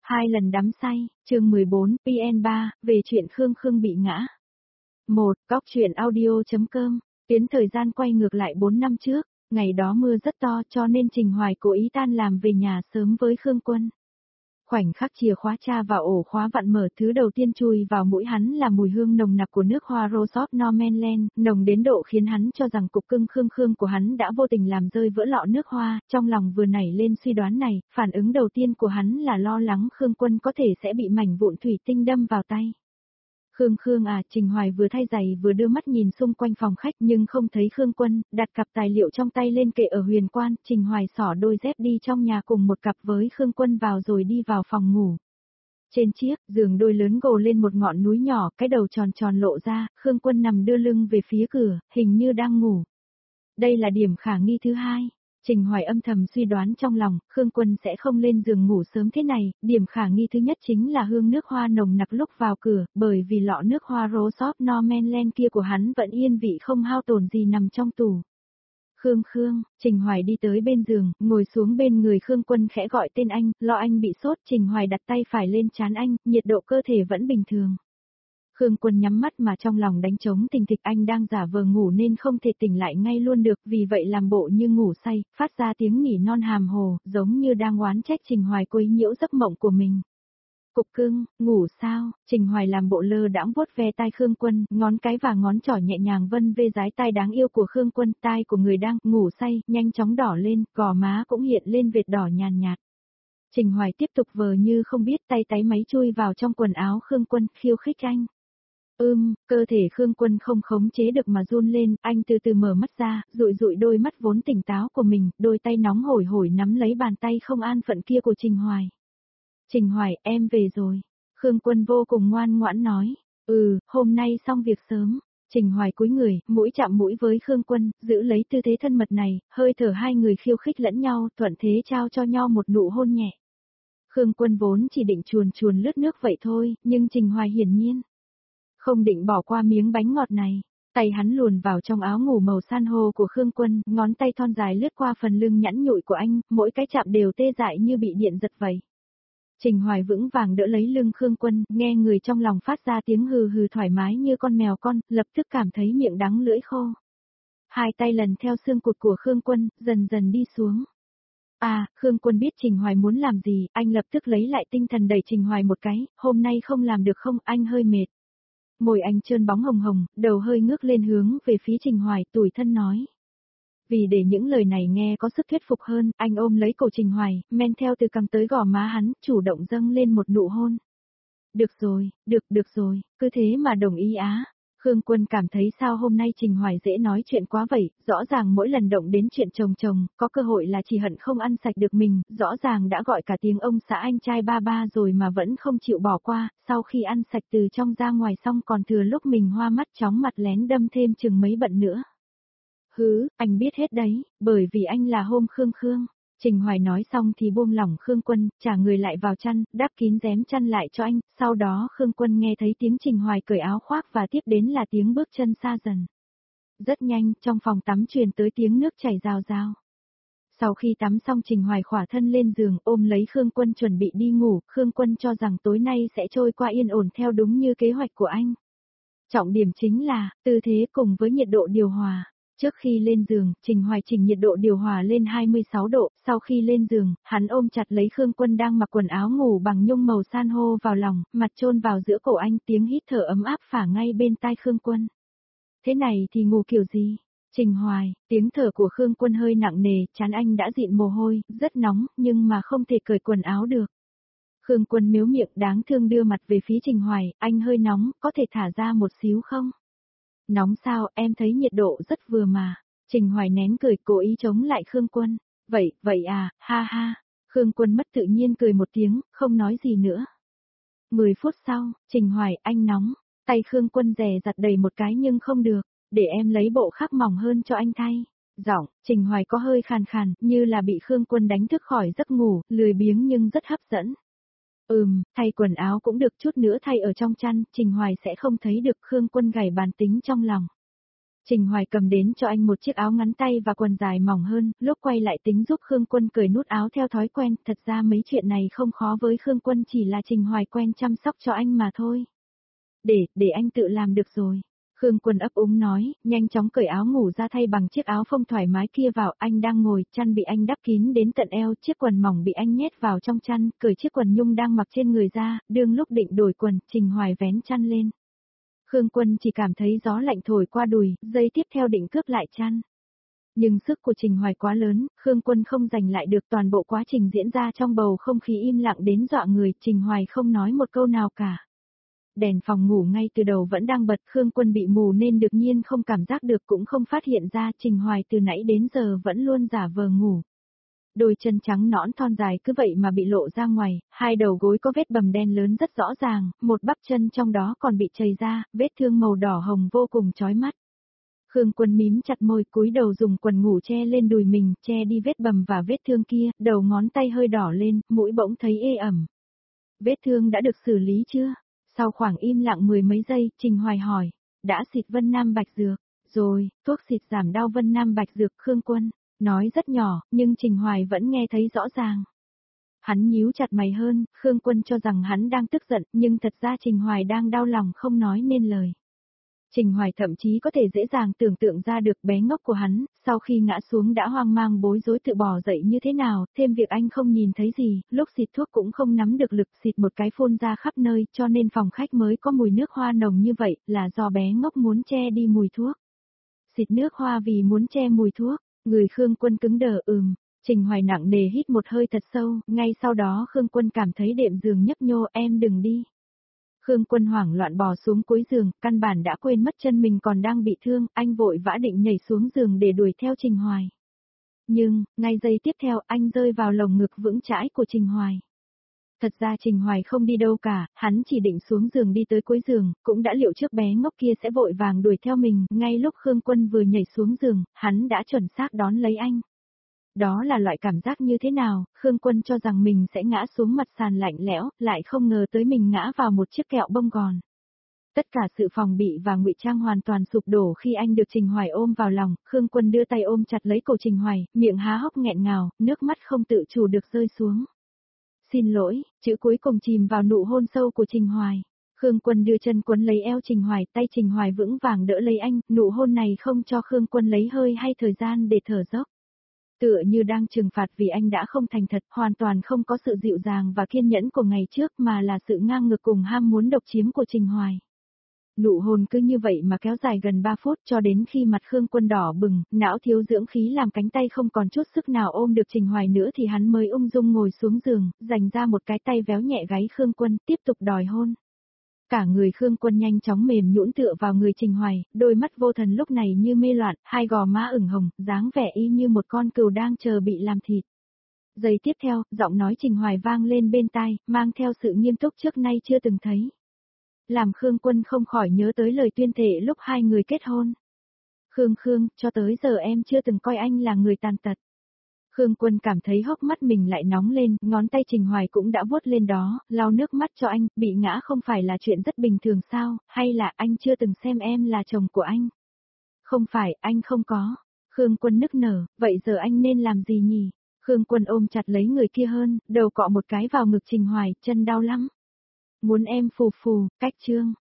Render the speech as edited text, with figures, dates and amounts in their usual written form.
Hai lần đắm say, chương 14, PN3, về chuyện Khương Khương bị ngã. 1. Góc truyện audio.com, tiến thời gian quay ngược lại 4 năm trước, ngày đó mưa rất to cho nên Trình Hoài cố ý tan làm về nhà sớm với Khương Quân. Khoảnh khắc chìa khóa tra vào ổ khóa vặn mở, thứ đầu tiên chui vào mũi hắn là mùi hương nồng nặc của nước hoa Rose of Normanland, nồng đến độ khiến hắn cho rằng cục cưng Khương Khương của hắn đã vô tình làm rơi vỡ lọ nước hoa, trong lòng vừa nảy lên suy đoán này, phản ứng đầu tiên của hắn là lo lắng Khương Quân có thể sẽ bị mảnh vụn thủy tinh đâm vào tay. Khương Khương à, Trình Hoài vừa thay giày vừa đưa mắt nhìn xung quanh phòng khách nhưng không thấy Khương Quân, đặt cặp tài liệu trong tay lên kệ ở huyền quan, Trình Hoài xỏ đôi dép đi trong nhà cùng một cặp với Khương Quân vào rồi đi vào phòng ngủ. Trên chiếc giường đôi lớn gồ lên một ngọn núi nhỏ, cái đầu tròn tròn lộ ra, Khương Quân nằm đưa lưng về phía cửa, hình như đang ngủ. Đây là điểm khả nghi thứ hai. Trình Hoài âm thầm suy đoán trong lòng, Khương Quân sẽ không lên giường ngủ sớm thế này, điểm khả nghi thứ nhất chính là hương nước hoa nồng nặc lúc vào cửa, bởi vì lọ nước hoa Rose of Normanland kia của hắn vẫn yên vị không hao tổn gì nằm trong tủ. Khương Khương, Trình Hoài đi tới bên giường, ngồi xuống bên người Khương Quân khẽ gọi tên anh, lo anh bị sốt, Trình Hoài đặt tay phải lên trán anh, nhiệt độ cơ thể vẫn bình thường. Khương Quân nhắm mắt mà trong lòng đánh trống tình thịch, anh đang giả vờ ngủ nên không thể tỉnh lại ngay luôn được, vì vậy làm bộ như ngủ say, phát ra tiếng nỉ non hàm hồ, giống như đang oán trách Trình Hoài quấy nhiễu giấc mộng của mình. Cục cưng, ngủ sao? Trình Hoài làm bộ lơ đãng vuốt ve tai Khương Quân, ngón cái và ngón trỏ nhẹ nhàng vân ve dái tai đáng yêu của Khương Quân, tai của người đang ngủ say, nhanh chóng đỏ lên, gò má cũng hiện lên vệt đỏ nhàn nhạt. Trình Hoài tiếp tục vờ như không biết, tay táy máy chui vào trong quần áo Khương Quân, khiêu khích anh. Cơ thể Khương Quân không khống chế được mà run lên, anh từ từ mở mắt ra, dụi dụi đôi mắt vốn tỉnh táo của mình, đôi tay nóng hổi hổi nắm lấy bàn tay không an phận kia của Trình Hoài. Trình Hoài, em về rồi. Khương Quân vô cùng ngoan ngoãn nói. Hôm nay xong việc sớm. Trình Hoài cúi người, mũi chạm mũi với Khương Quân, giữ lấy tư thế thân mật này, hơi thở hai người khiêu khích lẫn nhau, thuận thế trao cho nhau một nụ hôn nhẹ. Khương Quân vốn chỉ định chuồn chuồn lướt nước vậy thôi, nhưng Trình Hoài hiển nhiên không định bỏ qua miếng bánh ngọt này. Tay hắn luồn vào trong áo ngủ màu san hô của Khương Quân, ngón tay thon dài lướt qua phần lưng nhẵn nhụi của anh, mỗi cái chạm đều tê dại như bị điện giật vậy. Trình Hoài vững vàng đỡ lấy lưng Khương Quân, nghe người trong lòng phát ra tiếng hừ hừ thoải mái như con mèo con, lập tức cảm thấy miệng đắng lưỡi khô. Hai tay lần theo xương cụt của Khương Quân, dần dần đi xuống. Khương Quân biết Trình Hoài muốn làm gì, anh lập tức lấy lại tinh thần đẩy Trình Hoài một cái, hôm nay không làm được không, anh hơi mệt. Môi anh trơn bóng hồng hồng, đầu hơi ngước lên hướng về phía Trình Hoài, tủi thân nói. Vì để những lời này nghe có sức thuyết phục hơn, anh ôm lấy cổ Trình Hoài, men theo từ cằm tới gò má hắn, chủ động dâng lên một nụ hôn. Được rồi, được rồi, cứ thế mà đồng ý á. Khương Quân cảm thấy sao hôm nay Trình Hoài dễ nói chuyện quá vậy, rõ ràng mỗi lần động đến chuyện chồng, có cơ hội là chỉ hận không ăn sạch được mình, rõ ràng đã gọi cả tiếng ông xã anh trai ba rồi mà vẫn không chịu bỏ qua, sau khi ăn sạch từ trong ra ngoài xong còn thừa lúc mình hoa mắt chóng mặt lén đâm thêm chừng mấy bận nữa. Anh biết hết đấy, bởi vì anh là hôm Khương Khương. Trình Hoài nói xong thì buông lỏng Khương Quân, trả người lại vào chăn, đắp kín rém chăn lại cho anh, sau đó Khương Quân nghe thấy tiếng Trình Hoài cởi áo khoác và tiếp đến là tiếng bước chân xa dần. Rất nhanh, trong phòng tắm truyền tới tiếng nước chảy rào rào. Sau khi tắm xong Trình Hoài khỏa thân lên giường ôm lấy Khương Quân chuẩn bị đi ngủ, Khương Quân cho rằng tối nay sẽ trôi qua yên ổn theo đúng như kế hoạch của anh. Trọng điểm chính là, tư thế cùng với nhiệt độ điều hòa. Trước khi lên giường, Trình Hoài chỉnh nhiệt độ điều hòa lên 26 độ, sau khi lên giường, hắn ôm chặt lấy Khương Quân đang mặc quần áo ngủ bằng nhung màu san hô vào lòng, mặt chôn vào giữa cổ anh, tiếng hít thở ấm áp phả ngay bên tai Khương Quân. Thế này thì ngủ kiểu gì? Trình Hoài, tiếng thở của Khương Quân hơi nặng nề, trán anh đã dịn mồ hôi, rất nóng, nhưng mà không thể cởi quần áo được. Khương Quân mếu miệng đáng thương đưa mặt về phía Trình Hoài, anh hơi nóng, có thể thả ra một xíu không? Nóng sao, em thấy nhiệt độ rất vừa mà. Trình Hoài nén cười cố ý chống lại Khương Quân. Vậy à, ha ha. Khương Quân mất tự nhiên cười một tiếng, không nói gì nữa. 10 phút sau, Trình Hoài, anh nóng. Tay Khương Quân dè dặt đầy một cái nhưng không được. Để em lấy bộ khác mỏng hơn cho anh thay. Giọng, Trình Hoài có hơi khàn khàn, như là bị Khương Quân đánh thức khỏi giấc ngủ, lười biếng nhưng rất hấp dẫn. Thay quần áo cũng được, chút nữa thay ở trong chăn, Trình Hoài sẽ không thấy được. Khương Quân gảy bàn tính trong lòng. Trình Hoài cầm đến cho anh một chiếc áo ngắn tay và quần dài mỏng hơn, lúc quay lại tính giúp Khương Quân cởi nút áo theo thói quen, thật ra mấy chuyện này không khó với Khương Quân, chỉ là Trình Hoài quen chăm sóc cho anh mà thôi. Để anh tự làm được rồi. Khương Quân ấp úng nói, nhanh chóng cởi áo ngủ ra thay bằng chiếc áo phông thoải mái kia vào, anh đang ngồi, chăn bị anh đắp kín đến tận eo, chiếc quần mỏng bị anh nhét vào trong chăn, cởi chiếc quần nhung đang mặc trên người ra, đương lúc định đổi quần, Trình Hoài vén chăn lên. Khương Quân chỉ cảm thấy gió lạnh thổi qua đùi, giây tiếp theo định cướp lại chăn. Nhưng sức của Trình Hoài quá lớn, Khương Quân không giành lại được, toàn bộ quá trình diễn ra trong bầu không khí im lặng đến dọa người, Trình Hoài không nói một câu nào cả. Đèn phòng ngủ ngay từ đầu vẫn đang bật, Khương Quân bị mù nên đương nhiên không cảm giác được cũng không phát hiện ra Trình Hoài từ nãy đến giờ vẫn luôn giả vờ ngủ. Đôi chân trắng nõn thon dài cứ vậy mà bị lộ ra ngoài, hai đầu gối có vết bầm đen lớn rất rõ ràng, một bắp chân trong đó còn bị chảy ra, vết thương màu đỏ hồng vô cùng chói mắt. Khương Quân mím chặt môi cúi đầu dùng quần ngủ che lên đùi mình, che đi vết bầm và vết thương kia, đầu ngón tay hơi đỏ lên, mũi bỗng thấy ê ẩm. Vết thương đã được xử lý chưa? Sau khoảng im lặng mười mấy giây, Trình Hoài hỏi, đã xịt Vân Nam Bạch Dược, rồi, thuốc xịt giảm đau Vân Nam Bạch Dược. Khương Quân nói rất nhỏ, nhưng Trình Hoài vẫn nghe thấy rõ ràng. Hắn nhíu chặt mày hơn, Khương Quân cho rằng hắn đang tức giận, nhưng thật ra Trình Hoài đang đau lòng không nói nên lời. Trình Hoài thậm chí có thể dễ dàng tưởng tượng ra được bé ngốc của hắn, sau khi ngã xuống đã hoang mang bối rối tự bò dậy như thế nào, thêm việc anh không nhìn thấy gì, lúc xịt thuốc cũng không nắm được lực, xịt một cái phun ra khắp nơi, cho nên phòng khách mới có mùi nước hoa nồng như vậy, là do bé ngốc muốn che đi mùi thuốc. Xịt nước hoa vì muốn che mùi thuốc, người Khương Quân cứng đờ. Trình Hoài nặng nề hít một hơi thật sâu, ngay sau đó Khương Quân cảm thấy đệm giường nhấp nhô, em đừng đi. Khương Quân hoảng loạn bò xuống cuối giường, căn bản đã quên mất chân mình còn đang bị thương, anh vội vã định nhảy xuống giường để đuổi theo Trình Hoài. Nhưng, ngay giây tiếp theo anh rơi vào lồng ngực vững chãi của Trình Hoài. Thật ra Trình Hoài không đi đâu cả, hắn chỉ định xuống giường đi tới cuối giường, cũng đã liệu trước bé ngốc kia sẽ vội vàng đuổi theo mình, ngay lúc Khương Quân vừa nhảy xuống giường, hắn đã chuẩn xác đón lấy anh. Đó là loại cảm giác như thế nào, Khương Quân cho rằng mình sẽ ngã xuống mặt sàn lạnh lẽo, lại không ngờ tới mình ngã vào một chiếc kẹo bông gòn. Tất cả sự phòng bị và ngụy trang hoàn toàn sụp đổ khi anh được Trình Hoài ôm vào lòng, Khương Quân đưa tay ôm chặt lấy cổ Trình Hoài, miệng há hốc nghẹn ngào, nước mắt không tự chủ được rơi xuống. Xin lỗi, chữ cuối cùng chìm vào nụ hôn sâu của Trình Hoài. Khương Quân đưa chân quấn lấy eo Trình Hoài, tay Trình Hoài vững vàng đỡ lấy anh, nụ hôn này không cho Khương Quân lấy hơi hay thời gian để thở dốc. Tựa như đang trừng phạt vì anh đã không thành thật, hoàn toàn không có sự dịu dàng và kiên nhẫn của ngày trước mà là sự ngang ngược cùng ham muốn độc chiếm của Trình Hoài. Nụ hôn cứ như vậy mà kéo dài gần 3 phút cho đến khi mặt Khương Quân đỏ bừng, não thiếu dưỡng khí làm cánh tay không còn chút sức nào ôm được Trình Hoài nữa thì hắn mới ung dung ngồi xuống giường, dành ra một cái tay véo nhẹ gáy Khương Quân, tiếp tục đòi hôn. Cả người Khương Quân nhanh chóng mềm nhũn tựa vào người Trình Hoài, đôi mắt vô thần lúc này như mê loạn, hai gò má ửng hồng, dáng vẻ y như một con cừu đang chờ bị làm thịt. Giây tiếp theo, giọng nói Trình Hoài vang lên bên tai, mang theo sự nghiêm túc trước nay chưa từng thấy. Làm Khương Quân không khỏi nhớ tới lời tuyên thệ lúc hai người kết hôn. Khương, cho tới giờ em chưa từng coi anh là người tàn tật. Khương Quân cảm thấy hốc mắt mình lại nóng lên, ngón tay Trình Hoài cũng đã vuốt lên đó, lau nước mắt cho anh, bị ngã không phải là chuyện rất bình thường sao, hay là anh chưa từng xem em là chồng của anh? Không phải, anh không có. Khương Quân nức nở, vậy giờ anh nên làm gì nhỉ? Khương Quân ôm chặt lấy người kia hơn, đầu cọ một cái vào ngực Trình Hoài, chân đau lắm. Muốn em phù phù, cách chương.